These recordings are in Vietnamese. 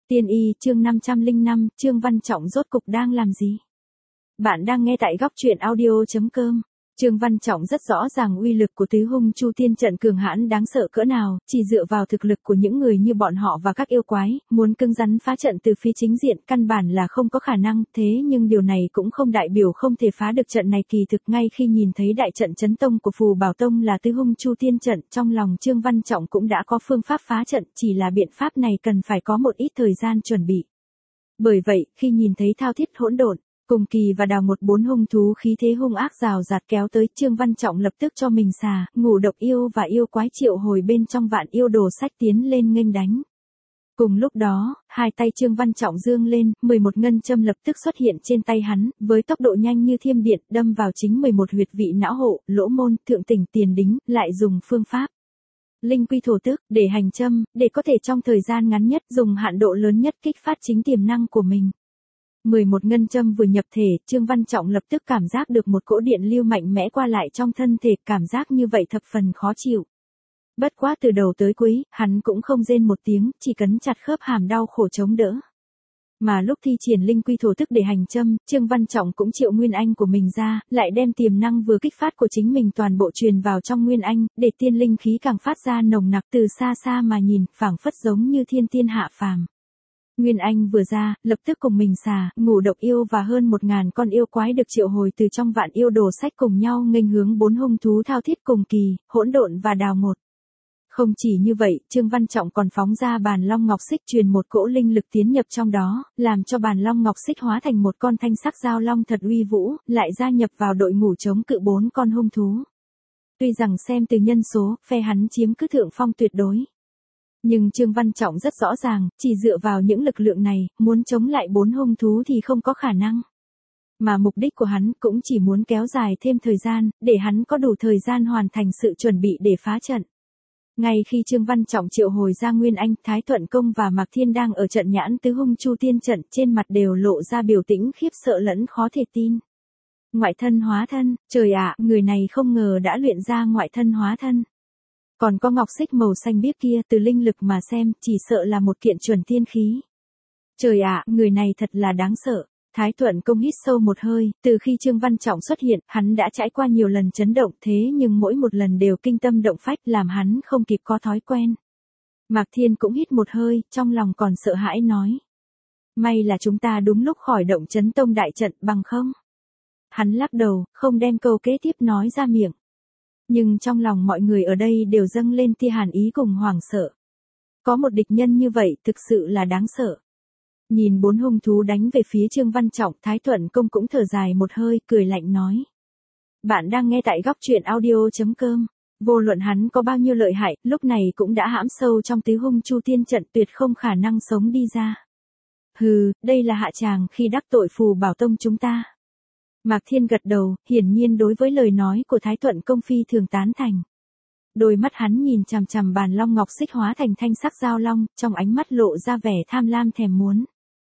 Tiên y chương 505, Trương Văn Trọng rốt cục đang làm gì? Bạn đang nghe tại góc truyện audio.com. Trương Văn Trọng rất rõ ràng uy lực của tứ hung chu tiên trận cường hãn đáng sợ cỡ nào, chỉ dựa vào thực lực của những người như bọn họ và các yêu quái, muốn cứng rắn phá trận từ phía chính diện căn bản là không có khả năng, thế nhưng điều này cũng không đại biểu không thể phá được trận này. Kỳ thực ngay khi nhìn thấy đại trận chấn tông của Phù Bảo Tông là tứ hung chu tiên trận, trong lòng Trương Văn Trọng cũng đã có phương pháp phá trận, chỉ là biện pháp này cần phải có một ít thời gian chuẩn bị. Bởi vậy, khi nhìn thấy Thao Thiết Hỗn Độn, Cùng Kỳ và Đào một bốn hung thú khí thế hung ác rào rạt kéo tới, Trương Văn Trọng lập tức cho mình xà, ngủ độc yêu và yêu quái triệu hồi bên trong vạn yêu đồ sách tiến lên nghênh đánh. Cùng lúc đó, hai tay Trương Văn Trọng dương lên, 11 ngân châm lập tức xuất hiện trên tay hắn, với tốc độ nhanh như thiểm điện, đâm vào chính 11 huyệt vị não hộ, lỗ môn, thượng tỉnh, tiền đính, lại dùng phương pháp linh quy thổ tức để hành châm, để có thể trong thời gian ngắn nhất dùng hạn độ lớn nhất kích phát chính tiềm năng của mình. 11 ngân châm vừa nhập thể, Trương Văn Trọng lập tức cảm giác được một cỗ điện lưu mạnh mẽ qua lại trong thân thể, cảm giác như vậy thập phần khó chịu. Bất quá từ đầu tới cuối, hắn cũng không rên một tiếng, chỉ cắn chặt khớp hàm đau khổ chống đỡ. Mà lúc thi triển linh quy thổ tức để hành châm, Trương Văn Trọng cũng triệu Nguyên Anh của mình ra, lại đem tiềm năng vừa kích phát của chính mình toàn bộ truyền vào trong Nguyên Anh, để tiên linh khí càng phát ra nồng nặc, từ xa xa mà nhìn, phảng phất giống như thiên tiên hạ phàm. Nguyên Anh vừa ra, lập tức cùng mình xà, ngủ độc yêu và hơn 1000 con yêu quái được triệu hồi từ trong vạn yêu đồ sách cùng nhau nghênh hướng bốn hung thú Thao Thiết, Cùng Kỳ, Hỗn Độn và Đào một. Không chỉ như vậy, Trương Văn Trọng còn phóng ra bàn long ngọc xích truyền một cỗ linh lực tiến nhập trong đó, làm cho bàn long ngọc xích hóa thành một con thanh sắc giao long thật uy vũ, lại gia nhập vào đội ngũ chống cự 4 con hung thú. Tuy rằng xem từ nhân số, phe hắn chiếm cứ thượng phong tuyệt đối. Nhưng Trương Văn Trọng rất rõ ràng, chỉ dựa vào những lực lượng này, muốn chống lại 4 hung thú thì không có khả năng. Mà mục đích của hắn cũng chỉ muốn kéo dài thêm thời gian, để hắn có đủ thời gian hoàn thành sự chuẩn bị để phá trận. Ngay khi Trương Văn Trọng triệu hồi ra Nguyên Anh, Thái Thuận Công và Mạc Thiên đang ở trận nhãn tứ hung chu tiên trận, trên mặt đều lộ ra biểu tình khiếp sợ lẫn khó thể tin. Ngoại thân hóa thân, trời ạ, người này không ngờ đã luyện ra ngoại thân hóa thân. Còn có ngọc xích màu xanh biếc kia, từ linh lực mà xem, chỉ sợ là một kiện chuẩn tiên khí. Trời ạ, người này thật là đáng sợ. Thái Thuận Công hít sâu một hơi, từ khi Trương Văn Trọng xuất hiện, hắn đã trải qua nhiều lần chấn động, thế nhưng mỗi một lần đều kinh tâm động phách, làm hắn không kịp có thói quen. Mạc Thiên cũng hít một hơi, trong lòng còn sợ hãi nói. May là chúng ta đúng lúc khỏi động chấn tông đại trận, bằng không. Hắn lắc đầu, không đem câu kế tiếp nói ra miệng. Nhưng trong lòng mọi người ở đây đều dâng lên tia hàn ý cùng hoảng sợ. Có một địch nhân như vậy, thực sự là đáng sợ. Nhìn 4 hung thú đánh về phía Trương Văn Trọng, Thái Thuận Công cũng thở dài một hơi, cười lạnh nói. Bạn đang nghe tại góc truyện audio.com. Vô luận hắn có bao nhiêu lợi hại, lúc này cũng đã hãm sâu trong tứ hung chu tiên trận, tuyệt không khả năng sống đi ra. Hừ, đây là hạ tràng khi đắc tội Phù Bảo Tông chúng ta. Mạc Thiên gật đầu, hiển nhiên đối với lời nói của Thái Thuận Công phi thường tán thành. Đôi mắt hắn nhìn chằm chằm bàn long ngọc xích hóa thành thanh sắc giao long, trong ánh mắt lộ ra vẻ tham lam thèm muốn.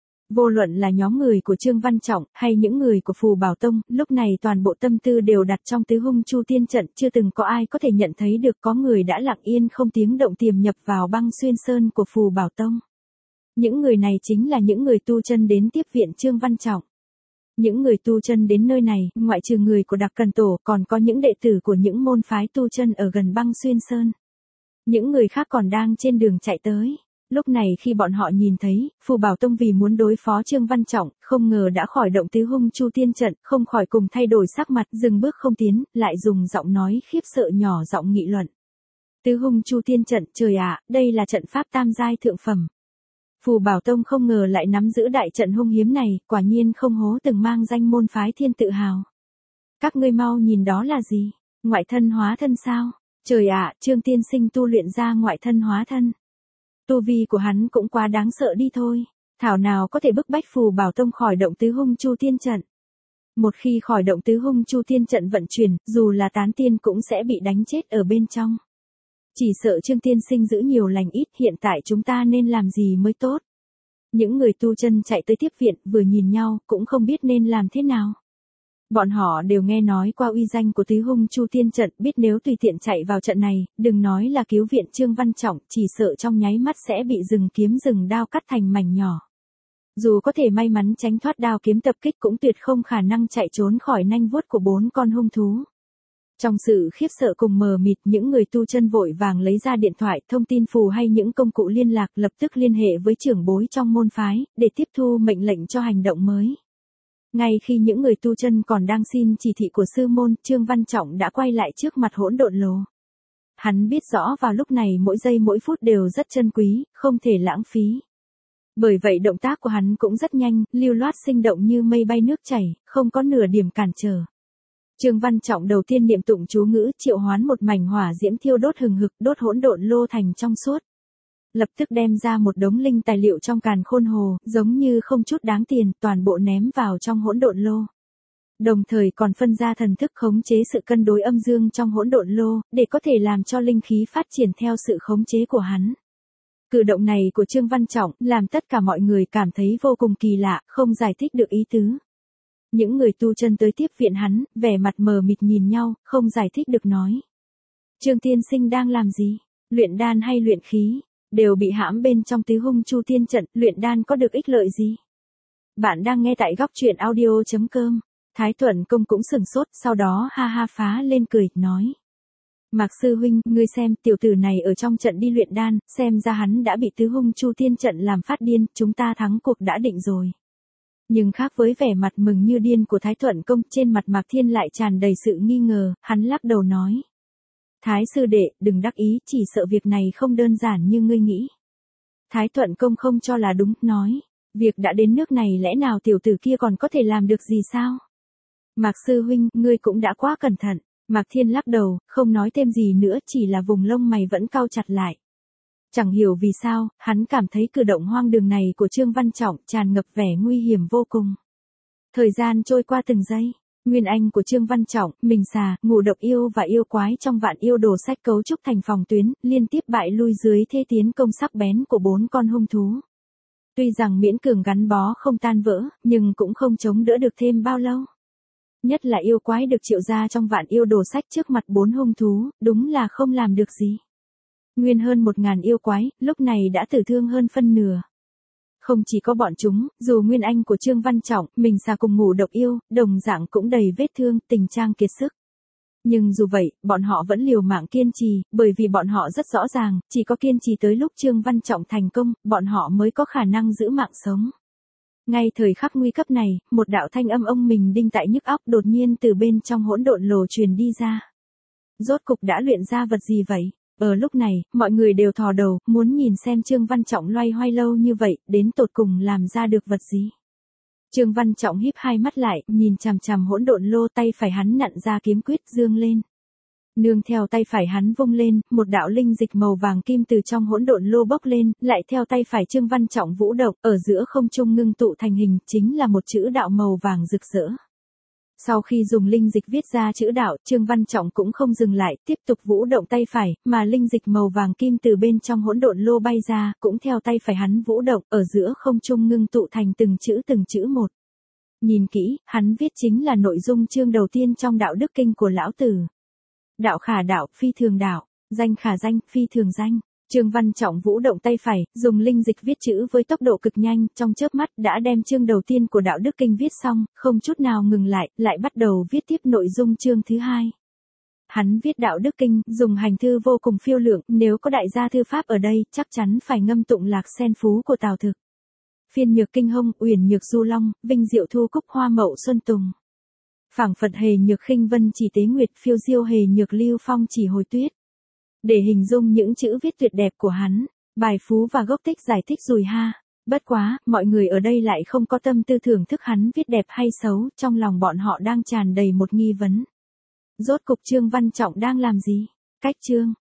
Vô luận là nhóm người của Trương Văn Trọng, hay những người của Phù Bảo Tông, lúc này toàn bộ tâm tư đều đặt trong tứ hung chu tiên trận, chưa từng có ai có thể nhận thấy được có người đã lặng yên không tiếng động tiềm nhập vào băng xuyên sơn của Phù Bảo Tông. Những người này chính là những người tu chân đến tiếp viện Trương Văn Trọng. Những người tu chân đến nơi này, ngoại trừ người của Đặc Cần Tổ, còn có những đệ tử của những môn phái tu chân ở gần băng xuyên sơn. Những người khác còn đang trên đường chạy tới. Lúc này khi bọn họ nhìn thấy, Phù Bảo Tông vì muốn đối phó Trương Văn Trọng, không ngờ đã khỏi động tứ hung chu tiên trận, không khỏi cùng thay đổi sắc mặt, dừng bước không tiến, lại dùng giọng nói khiếp sợ nhỏ giọng nghị luận. Tứ hung chu tiên trận, trời ạ, đây là trận pháp tam giai thượng phẩm. Phù Bảo Tông không ngờ lại nắm giữ đại trận hung hiếm này, quả nhiên không hố từng mang danh môn phái thiên tự hào. Các ngươi mau nhìn đó là gì? Ngoại thân hóa thân sao? Trời ạ, Trương tiên sinh tu luyện ra ngoại thân hóa thân. Tu vi của hắn cũng quá đáng sợ đi thôi. Thảo nào có thể bức bách Phù Bảo Tông khỏi động tứ hung chu tiên trận. Một khi khỏi động tứ hung chu tiên trận vận chuyển, dù là tán tiên cũng sẽ bị đánh chết ở bên trong. Chỉ sợ Trương tiên sinh giữ nhiều lành ít, hiện tại chúng ta nên làm gì mới tốt. Những người tu chân chạy tới tiếp viện, vừa nhìn nhau, cũng không biết nên làm thế nào. Bọn họ đều nghe nói qua uy danh của tứ hung chu tiên trận, biết nếu tùy tiện chạy vào trận này, đừng nói là cứu viện Trương Văn Trọng, chỉ sợ trong nháy mắt sẽ bị rừng kiếm rừng đao cắt thành mảnh nhỏ. Dù có thể may mắn tránh thoát đao kiếm tập kích cũng tuyệt không khả năng chạy trốn khỏi nanh vuốt của 4 con hung thú. Trong sự khiếp sợ cùng mờ mịt, những người tu chân vội vàng lấy ra điện thoại, thông tin phù hay những công cụ liên lạc, lập tức liên hệ với trưởng bối trong môn phái, để tiếp thu mệnh lệnh cho hành động mới. Ngay khi những người tu chân còn đang xin chỉ thị của sư môn, Trương Văn Trọng đã quay lại trước mặt hỗn độn lô. Hắn biết rõ vào lúc này mỗi giây mỗi phút đều rất chân quý, không thể lãng phí. Bởi vậy động tác của hắn cũng rất nhanh, lưu loát sinh động như mây bay nước chảy, không có nửa điểm cản trở. Trương Văn Trọng đầu tiên niệm tụng chú ngữ, triệu hoán một mảnh hỏa diễm thiêu đốt hừng hực, đốt hỗn độn lô thành trong suốt. Lập tức đem ra một đống linh tài liệu trong càn khôn hồ, giống như không chút đáng tiền, toàn bộ ném vào trong hỗn độn lô. Đồng thời còn phân ra thần thức khống chế sự cân đối âm dương trong hỗn độn lô, để có thể làm cho linh khí phát triển theo sự khống chế của hắn. Cử động này của Trương Văn Trọng làm tất cả mọi người cảm thấy vô cùng kỳ lạ, không giải thích được ý tứ. Những người tu chân tới tiếp viện hắn, vẻ mặt mờ mịt nhìn nhau, không giải thích được nói. Trương tiên sinh đang làm gì? Luyện đan hay luyện khí? Đều bị hãm bên trong tứ hung chu tiên trận, luyện đan có được ích lợi gì? Bạn đang nghe tại góc truyện audio.com. Thái Thuận Công cũng sừng sốt, sau đó ha ha phá lên cười, nói. Mạc sư huynh, ngươi xem, tiểu tử này ở trong trận đi luyện đan, xem ra hắn đã bị tứ hung chu tiên trận làm phát điên, chúng ta thắng cuộc đã định rồi. Nhưng khác với vẻ mặt mừng như điên của Thái Thuận Công, trên mặt Mạc Thiên lại tràn đầy sự nghi ngờ, hắn lắc đầu nói. Thái sư đệ, đừng đắc ý, chỉ sợ việc này không đơn giản như ngươi nghĩ. Thái Thuận Công không cho là đúng, nói. Việc đã đến nước này lẽ nào tiểu tử kia còn có thể làm được gì sao? Mạc sư huynh, ngươi cũng đã quá cẩn thận. Mạc Thiên lắc đầu, không nói thêm gì nữa, chỉ là vùng lông mày vẫn cau chặt lại. Chẳng hiểu vì sao, hắn cảm thấy cử động hoang đường này của Trương Văn Trọng tràn ngập vẻ nguy hiểm vô cùng. Thời gian trôi qua từng giây, nguyên anh của Trương Văn Trọng, mình xà, ngũ độc yêu và yêu quái trong vạn yêu đồ sách cấu trúc thành phòng tuyến, liên tiếp bại lui dưới thế tiến công sắc bén của 4 con hung thú. Tuy rằng miễn cường gắn bó không tan vỡ, nhưng cũng không chống đỡ được thêm bao lâu. Nhất là yêu quái được triệu ra trong vạn yêu đồ sách trước mặt 4 hung thú, đúng là không làm được gì. Nguyên hơn 1000 yêu quái, lúc này đã tử thương hơn phân nửa. Không chỉ có bọn chúng, dù nguyên anh của Trương Văn Trọng, mình xà cùng ngũ độc yêu, đồng dạng cũng đầy vết thương, tình trạng kiệt sức. Nhưng dù vậy, bọn họ vẫn liều mạng kiên trì, bởi vì bọn họ rất rõ ràng, chỉ có kiên trì tới lúc Trương Văn Trọng thành công, bọn họ mới có khả năng giữ mạng sống. Ngay thời khắc nguy cấp này, một đạo thanh âm ông mình đinh tại nhức óc đột nhiên từ bên trong hỗn độn lồ truyền đi ra. Rốt cục đã luyện ra vật gì vậy? Ở lúc này, mọi người đều thò đầu, muốn nhìn xem Trương Văn Trọng loay hoay lâu như vậy, đến tột cùng làm ra được vật gì. Trương Văn Trọng híp hai mắt lại, nhìn chằm chằm hỗn độn lô, tay phải hắn nặn ra kiếm quyết dương lên. Nương theo tay phải hắn vung lên, một đạo linh dịch màu vàng kim từ trong hỗn độn lô bốc lên, lại theo tay phải Trương Văn Trọng vũ động, ở giữa không trung ngưng tụ thành hình, chính là một chữ đạo màu vàng rực rỡ. Sau khi dùng linh dịch viết ra chữ đạo, Trương Văn Trọng cũng không dừng lại, tiếp tục vũ động tay phải, mà linh dịch màu vàng kim từ bên trong hỗn độn lô bay ra, cũng theo tay phải hắn vũ động, ở giữa không trung ngưng tụ thành từng chữ một. Nhìn kỹ, hắn viết chính là nội dung chương đầu tiên trong đạo đức kinh của lão tử. Đạo khả đạo, phi thường đạo, danh khả danh, phi thường danh. Trương Văn Trọng vũ động tay phải, dùng linh dịch viết chữ với tốc độ cực nhanh, trong chớp mắt đã đem chương đầu tiên của đạo đức kinh viết xong, không chút nào ngừng lại bắt đầu viết tiếp nội dung chương thứ 2. Hắn viết đạo đức kinh, dùng hành thư vô cùng phiêu lượng, nếu có đại gia thư pháp ở đây, chắc chắn phải ngâm tụng lạc sen phú của Tào Thực. Phiên nhược kinh hông, uyển nhược du long, vinh diệu thu cúc hoa mậu xuân tùng. Phảng phật hề nhược khinh vân chỉ tế nguyệt, phiêu diêu hề nhược lưu phong chỉ hồi tuyết. Để hình dung những chữ viết tuyệt đẹp của hắn, bài phú và gốc tích giải thích rùi ha. Bất quá, mọi người ở đây lại không có tâm tư thưởng thức hắn viết đẹp hay xấu, trong lòng bọn họ đang tràn đầy một nghi vấn. Rốt cục Trương Văn Trọng đang làm gì? Cách chương